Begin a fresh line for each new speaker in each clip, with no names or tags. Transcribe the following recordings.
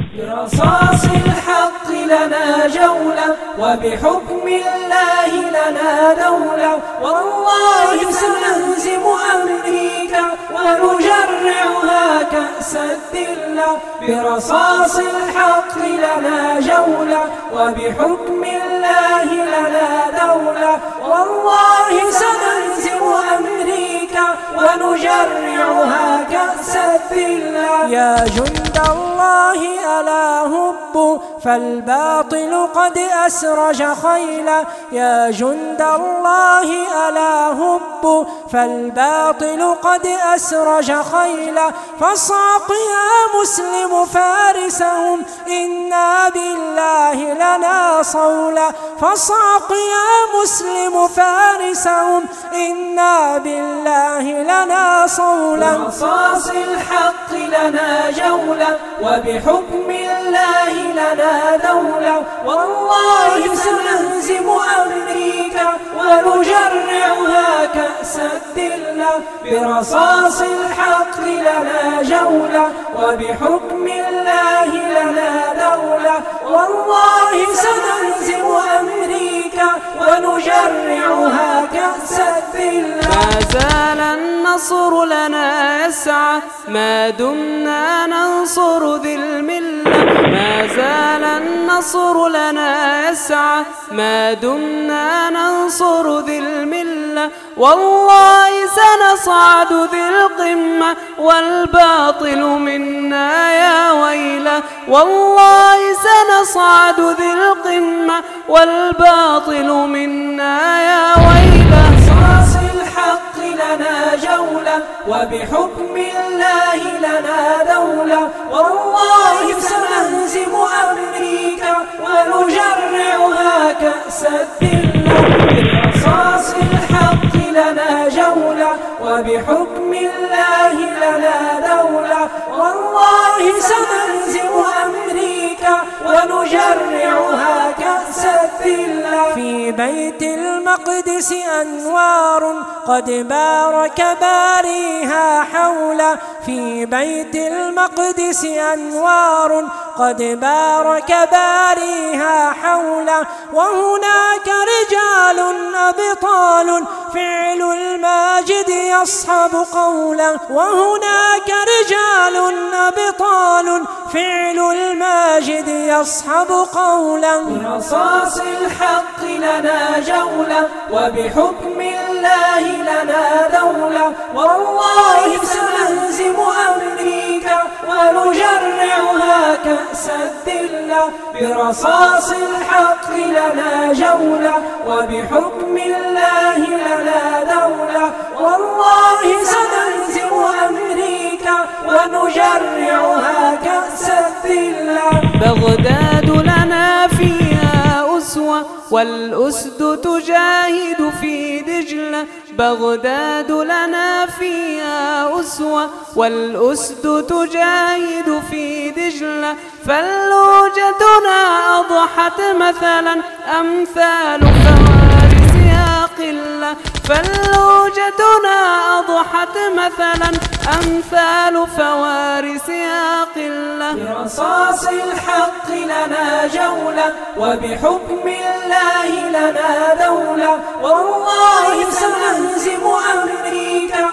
برصاص الحق لنا جولة، وبحكم الله لنا دولة. والله سنهزم أمريكا ونجرعها كأس الذلة. برصاص الحق لنا جولة، وبحكم الله لنا دولة. والله سنهزم أمريكا ونجرعها كأس الذلة. يا جند الله ألا هبوا، فالباطل قد أسرج خيلا. يا جند الله ألا هبوا، فالباطل قد أسرج خيلا. فاصعق يا مسلم فارسهم، إنا بالله لنا صولا. فاصعق يا مسلم فارسهم، إنا بالله لنا صولا. برصاص الحق لنا جولة، وبحكم الله لنا دولة. والله سنهزم أمريكا ونجرعها كأس الذلة. برصاص الحق لنا جولة، وبحكم الله لنا دولة. والله سنهزم أمريكا ونجرعها كأس الذلة.
ما زال النصر لنا يسعى ما دمنا ننصر ذي الملة. ما زال النصر لنا يسعى ما دمنا ننصر ذي الملة. والله سنصعد ذي القمة والباطل منا يا ويله. والله سنصعد ذي القمة والباطل منا يا ويله.
برصاص الحق لنا جولة، وبحكم الله لنا دولة. والله سنهزم أمريكا ونجرعها كأس الذلة. برصاص الحق لنا جولة، وبحكم الله لنا دولة. والله سنهزم أمريكا ونجرعها كأس الذلة. في بيت المقدس أنوار قد بارك باريها حولا. في بيت المقدس أنوار قد بارك باريها حولا. وهناك رجال أبطال فعل الماجد يصحب قولا. وهناك رجال أبطال فعل الماجد يصحب قولا. برصاص الحق لنا جولة، وبحكم الله لنا دولة. والله سنهزم أمريكا ونجرعها كأس الذلة. برصاص الحق لنا جولة، وبحكم الله لنا دولة. والله سنهزم أمريكا ونجرعها كأس الذلة.
بغداد لنا فيها أسوة والأسد تجاهد في دجلة. بغداد لنا فيها أسوة والأسد تجاهد في دجلة. فلوجتنا أضحت مثلا أمثال فوارسها قلة. فلوجتنا أضحت مثلا أمثال فوارسها قلة.
برصاص الحق لنا جولة، وبحكم الله لنا دولة. والله سنهزم أمريكا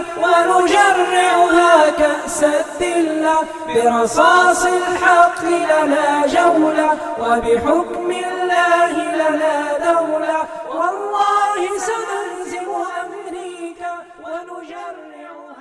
ونجرعها كأس الذلة. برصاص الحق لنا جولة، وبحكم الله لنا دولة. والله سنهزم أمريكا ونجرعها